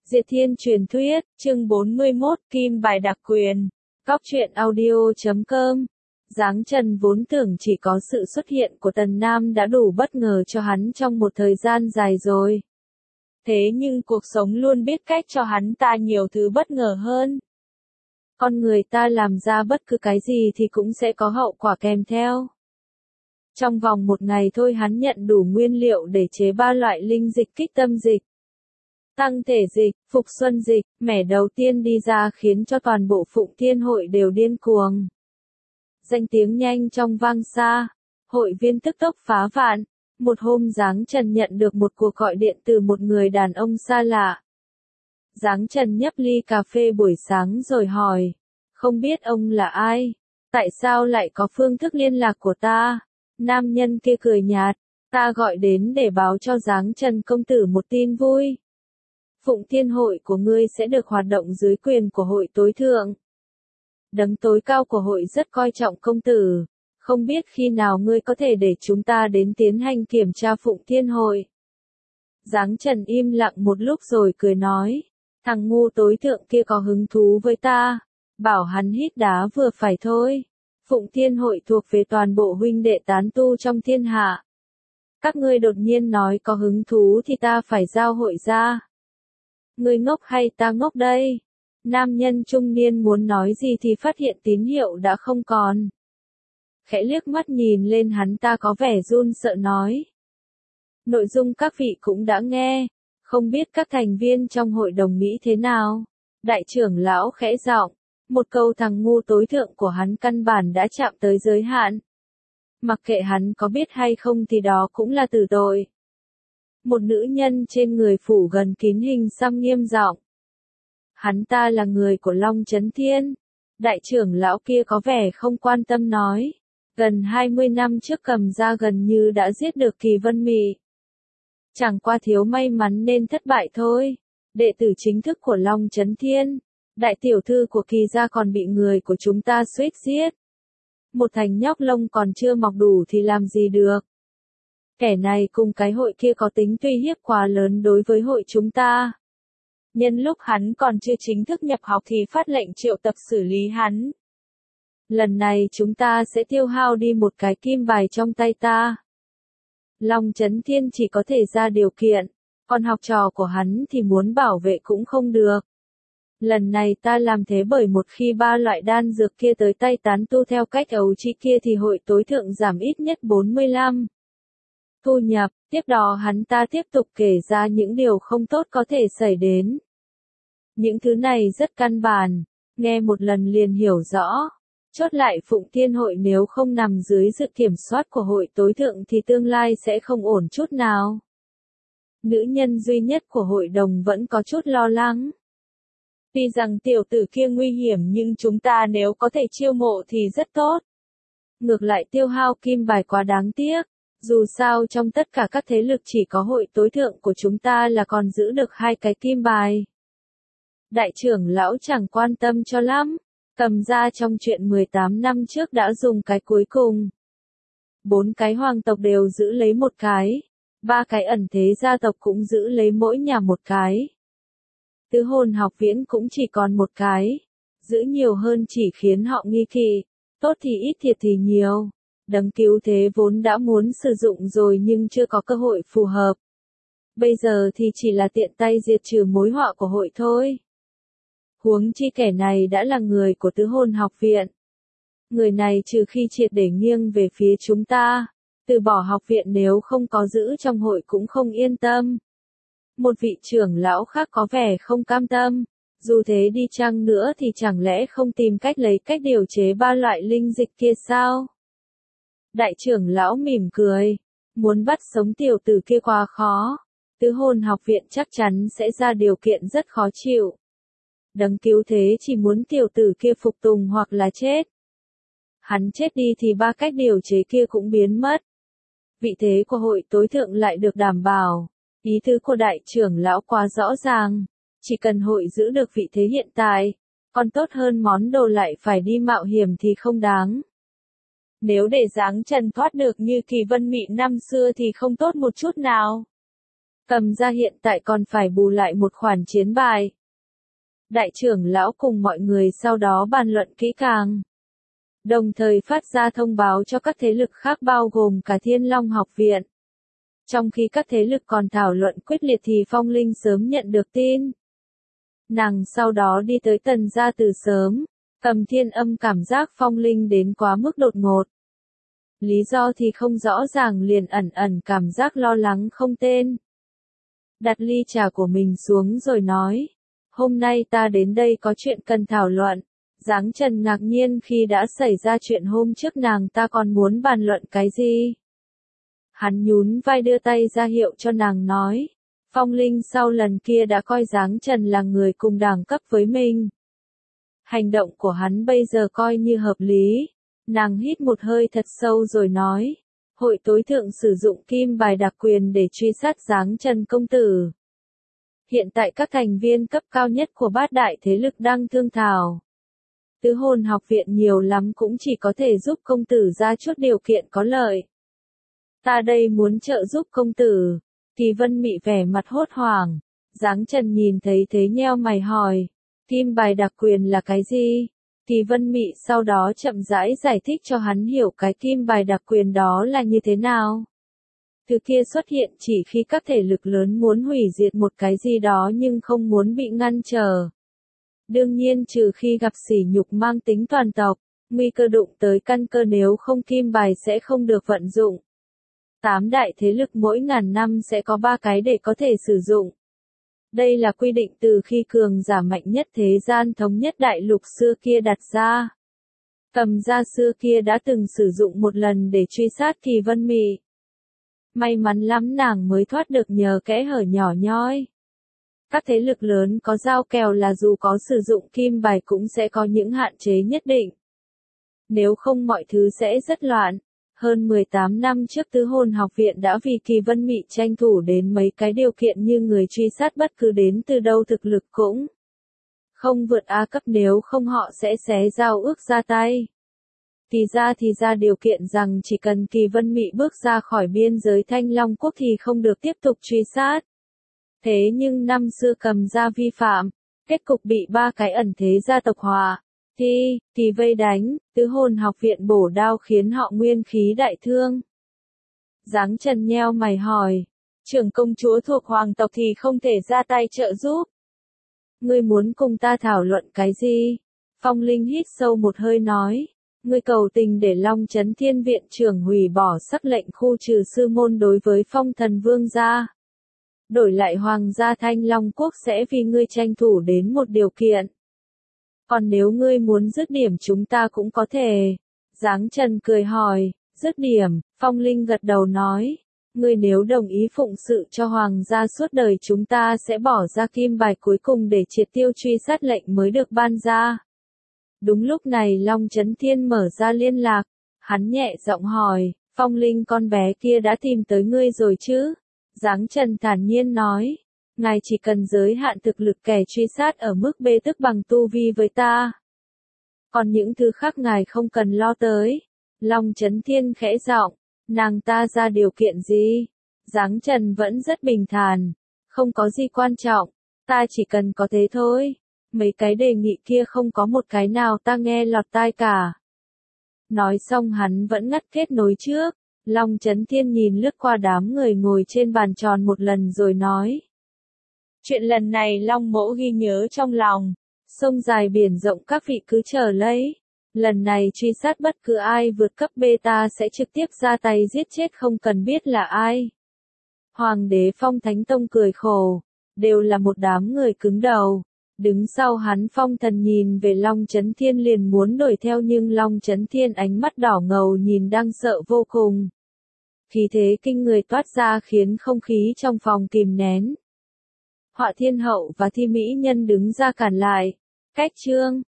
Diệt Thiên truyền thuyết, chương 41, Kim bài đặc quyền. Góc truyện audio.com. Giáng Trần vốn tưởng chỉ có sự xuất hiện của Tần Nam đã đủ bất ngờ cho hắn trong một thời gian dài rồi. Thế nhưng cuộc sống luôn biết cách cho hắn ta nhiều thứ bất ngờ hơn. Con người ta làm ra bất cứ cái gì thì cũng sẽ có hậu quả kèm theo. Trong vòng một ngày thôi hắn nhận đủ nguyên liệu để chế 3 loại linh dịch kích tâm dịch. Tăng thể dịch, phục xuân dịch, mẻ đầu tiên đi ra khiến cho toàn bộ Phụng Thiên hội đều điên cuồng. Danh tiếng nhanh trong vang xa, hội viên tức tốc phá vạn. Một hôm Giáng Trần nhận được một cuộc gọi điện từ một người đàn ông xa lạ. Giáng Trần nhấp ly cà phê buổi sáng rồi hỏi, không biết ông là ai? Tại sao lại có phương thức liên lạc của ta? Nam nhân kia cười nhạt, ta gọi đến để báo cho Giáng Trần công tử một tin vui. Phụng Thiên hội của ngươi sẽ được hoạt động dưới quyền của hội tối thượng. Đấng tối cao của hội rất coi trọng công tử. Không biết khi nào ngươi có thể để chúng ta đến tiến hành kiểm tra Phụng Thiên hội. Giáng Trần im lặng một lúc rồi cười nói, thằng ngu tối thượng kia có hứng thú với ta, bảo hắn hít đá vừa phải thôi. Phụng Thiên hội thuộc về toàn bộ huynh đệ tán tu trong thiên hạ. Các ngươi đột nhiên nói có hứng thú thì ta phải giao hội ra. Ngươi ngốc hay ta ngốc đây? Nam nhân trung niên muốn nói gì thì phát hiện tín hiệu đã không còn. Khẽ liếc mắt nhìn lên hắn ta có vẻ run sợ nói. Nội dung các vị cũng đã nghe, không biết các thành viên trong hội đồng nghĩ thế nào? Đại trưởng lão khẽ giọng, một câu thằng ngu tối thượng của hắn căn bản đã chạm tới giới hạn. Mặc kệ hắn có biết hay không thì đó cũng là tử tội. Một nữ nhân trên người phủ gần kín hình xăm nghiêm giọng. Hắn ta là người của Long Chấn Thiên. Đại trưởng lão kia có vẻ không quan tâm nói. Gần 20 năm trước Cầm Gia gần như đã giết được Kỳ Vân Mị. Chẳng qua thiếu may mắn nên thất bại thôi. Đệ tử chính thức của Long Chấn Thiên. Đại tiểu thư của Kỳ gia còn bị người của chúng ta suýt giết. Một thành nhóc lông còn chưa mọc đủ thì làm gì được. Kẻ này cùng cái hội kia có tính uy hiếp quá lớn đối với hội chúng ta. Nhân lúc hắn còn chưa chính thức nhập học thì phát lệnh triệu tập xử lý hắn. Lần này chúng ta sẽ tiêu hao đi một cái kim bài trong tay ta. Long Chấn Thiên chỉ có thể ra điều kiện, còn học trò của hắn thì muốn bảo vệ cũng không được. Lần này ta làm thế bởi một khi 3 loại đan dược kia tới tay tán tu theo cách ấu trĩ kia thì hội tối thượng giảm ít nhất 45. Thu nhập, tiếp đó hắn ta tiếp tục kể ra những điều không tốt có thể xảy đến. Những thứ này rất căn bản, nghe một lần liền hiểu rõ. Chốt lại Phụng Thiên hội nếu không nằm dưới sự kiểm soát của hội tối thượng thì tương lai sẽ không ổn chút nào. Nữ nhân duy nhất của hội đồng vẫn có chút lo lắng. Tuy rằng tiểu tử kia nguy hiểm nhưng chúng ta nếu có thể chiêu mộ thì rất tốt. Ngược lại tiêu hao kim bài quá đáng tiếc. Dù sao trong tất cả các thế lực chỉ có hội tối thượng của chúng ta là còn giữ được 2 cái kim bài. Đại trưởng lão chẳng quan tâm cho lắm. Cầm Gia trong chuyện 18 năm trước đã dùng cái cuối cùng. 4 cái hoàng tộc đều giữ lấy một cái. 3 cái ẩn thế gia tộc cũng giữ lấy mỗi nhà một cái. Tứ hồn học viễn cũng chỉ còn một cái. Giữ nhiều hơn chỉ khiến họ nghi kỵ. Tốt thì ít thiệt thì nhiều. Đấng cứu thế vốn đã muốn sử dụng rồi nhưng chưa có cơ hội phù hợp. Bây giờ thì chỉ là tiện tay diệt trừ mối họa của hội thôi. Huống chi kẻ này đã là người của tứ hồn học viện. Người này trừ khi triệt để nghiêng về phía chúng ta, từ bỏ học viện nếu không có giữ trong hội cũng không yên tâm. Một vị trưởng lão khác có vẻ không cam tâm. Dù thế đi chăng nữa thì chẳng lẽ không tìm cách lấy cách điều chế 3 loại linh dịch kia sao? Đại trưởng lão mỉm cười. Muốn bắt sống tiểu tử kia quá khó. Tứ hồn học viện chắc chắn sẽ ra điều kiện rất khó chịu. Đấng cứu thế chỉ muốn tiểu tử kia phục tùng hoặc là chết. Hắn chết đi thì 3 cách điều chế kia cũng biến mất. Vị thế của hội tối thượng lại được đảm bảo. Ý tứ của đại trưởng lão quá rõ ràng. Chỉ cần hội giữ được vị thế hiện tại, còn tốt hơn món đồ lại phải đi mạo hiểm thì không đáng. Nếu để Giáng Trần thoát được như Kỳ Vân Mị năm xưa thì không tốt một chút nào. Cầm gia hiện tại còn phải bù lại một khoản chiến bài. Đại trưởng lão cùng mọi người sau đó bàn luận kỹ càng. Đồng thời phát ra thông báo cho các thế lực khác bao gồm cả Thiên Long học viện. Trong khi các thế lực còn thảo luận quyết liệt thì Phong Linh sớm nhận được tin. Nàng sau đó đi tới Tần gia từ sớm, Cầm Thiên Âm cảm giác Phong Linh đến quá mức đột ngột. Lý do thì không rõ ràng liền ẩn ẩn cảm giác lo lắng không tên. Đặt ly trà của mình xuống rồi nói, hôm nay ta đến đây có chuyện cần thảo luận. Giáng Trần ngạc nhiên khi đã xảy ra chuyện hôm trước nàng ta còn muốn bàn luận cái gì. Hắn nhún vai đưa tay ra hiệu cho nàng nói, Phong Linh sau lần kia đã coi Giáng Trần là người cùng đẳng cấp với mình. Hành động của hắn bây giờ coi như hợp lý. Nàng hít một hơi thật sâu rồi nói, hội tối thượng sử dụng kim bài đặc quyền để truy sát Giáng Trần công tử. Hiện tại các thành viên cấp cao nhất của bát đại thế lực đang thương thảo. Tứ Hồn học viện nhiều lắm cũng chỉ có thể giúp công tử ra chút điều kiện có lợi. Ta đây muốn trợ giúp công tử. Kỳ Vân Mị vẻ mặt hốt hoảng. Giáng Trần nhìn thấy thế nheo mày hỏi, kim bài đặc quyền là cái gì? Kỳ Vân Mị sau đó chậm rãi giải thích cho hắn hiểu cái kim bài đặc quyền đó là như thế nào. Thứ kia xuất hiện chỉ khi các thể lực lớn muốn hủy diệt một cái gì đó nhưng không muốn bị ngăn trở. Đương nhiên trừ khi gặp sỉ nhục mang tính toàn tộc, nguy cơ đụng tới căn cơ nếu không kim bài sẽ không được vận dụng. 8 đại thế lực mỗi ngàn năm sẽ có 3 cái để có thể sử dụng. Đây là quy định từ khi cường giả mạnh nhất thế gian thống nhất đại lục xưa kia đặt ra. Cầm gia xưa kia đã từng sử dụng một lần để truy sát Kỳ Vân Mị. May mắn lắm nàng mới thoát được nhờ kẽ hở nhỏ nhoi. Các thế lực lớn có giao kèo là dù có sử dụng kim bài cũng sẽ có những hạn chế nhất định. Nếu không mọi thứ sẽ rất loạn. Hơn 18 năm trước Tứ Hồn học viện đã vì Kỳ Vân Mị tranh thủ đến mấy cái điều kiện như người truy sát bất cứ đến từ đâu thực lực cũng không vượt A cấp nếu không họ sẽ xé giao ước ra tay. Thì ra điều kiện rằng chỉ cần Kỳ Vân Mị bước ra khỏi biên giới Thanh Long Quốc thì không được tiếp tục truy sát. Thế nhưng năm xưa Cầm gia vi phạm, kết cục bị 3 cái ẩn thế gia tộc hòa. Thì vây đánh, Tứ Hồn học viện bổ đao khiến họ nguyên khí đại thương. Giáng Trần nheo mày hỏi, trưởng công chúa thuộc hoàng tộc thì không thể ra tay trợ giúp. Ngươi muốn cùng ta thảo luận cái gì? Phong Linh hít sâu một hơi nói, ngươi cầu tình để Long Chấn Thiên viện trưởng hủy bỏ sắc lệnh khu trừ sư môn đối với Phong Thần Vương gia. Đổi lại Hoàng gia Thanh Long Quốc sẽ vì ngươi tranh thủ đến một điều kiện. Còn nếu ngươi muốn dứt điểm chúng ta cũng có thể. Giáng Trần cười hỏi, dứt điểm, Phong Linh gật đầu nói, ngươi nếu đồng ý phụng sự cho Hoàng gia suốt đời chúng ta sẽ bỏ ra kim bài cuối cùng để triệt tiêu truy sát lệnh mới được ban ra. Đúng lúc này Long Chấn Thiên mở ra liên lạc, hắn nhẹ giọng hỏi, Phong Linh con bé kia đã tìm tới ngươi rồi chứ? Giáng Trần thản nhiên nói, ngài chỉ cần giới hạn thực lực kẻ truy sát ở mức B tức bằng tu vi với ta. Còn những thứ khác ngài không cần lo tới. Long Chấn Thiên khẽ giọng, nàng ta ra điều kiện gì? Giáng Trần vẫn rất bình thản, không có gì quan trọng, ta chỉ cần có thế thôi. Mấy cái đề nghị kia không có một cái nào ta nghe lọt tai cả. Nói xong hắn vẫn ngắt kết nối trước. Long Chấn Thiên nhìn lướt qua đám người ngồi trên bàn tròn một lần rồi nói. Chuyện lần này Long mỗ ghi nhớ trong lòng. Sông dài biển rộng các vị cứ chờ lấy. Lần này truy sát bất cứ ai vượt cấp beta sẽ trực tiếp ra tay giết chết không cần biết là ai. Hoàng đế Phong Thánh Tông cười khổ. Đều là một đám người cứng đầu. Đứng sau hắn Phong Thần nhìn về Long Chấn Thiên liền muốn đuổi theo nhưng Long Chấn Thiên ánh mắt đỏ ngầu nhìn đang sợ vô cùng. Khí thế kinh người toát ra khiến không khí trong phòng kìm nén. Họa Thiên Hậu và Thi Mỹ Nhân đứng ra cản lại. Cách chương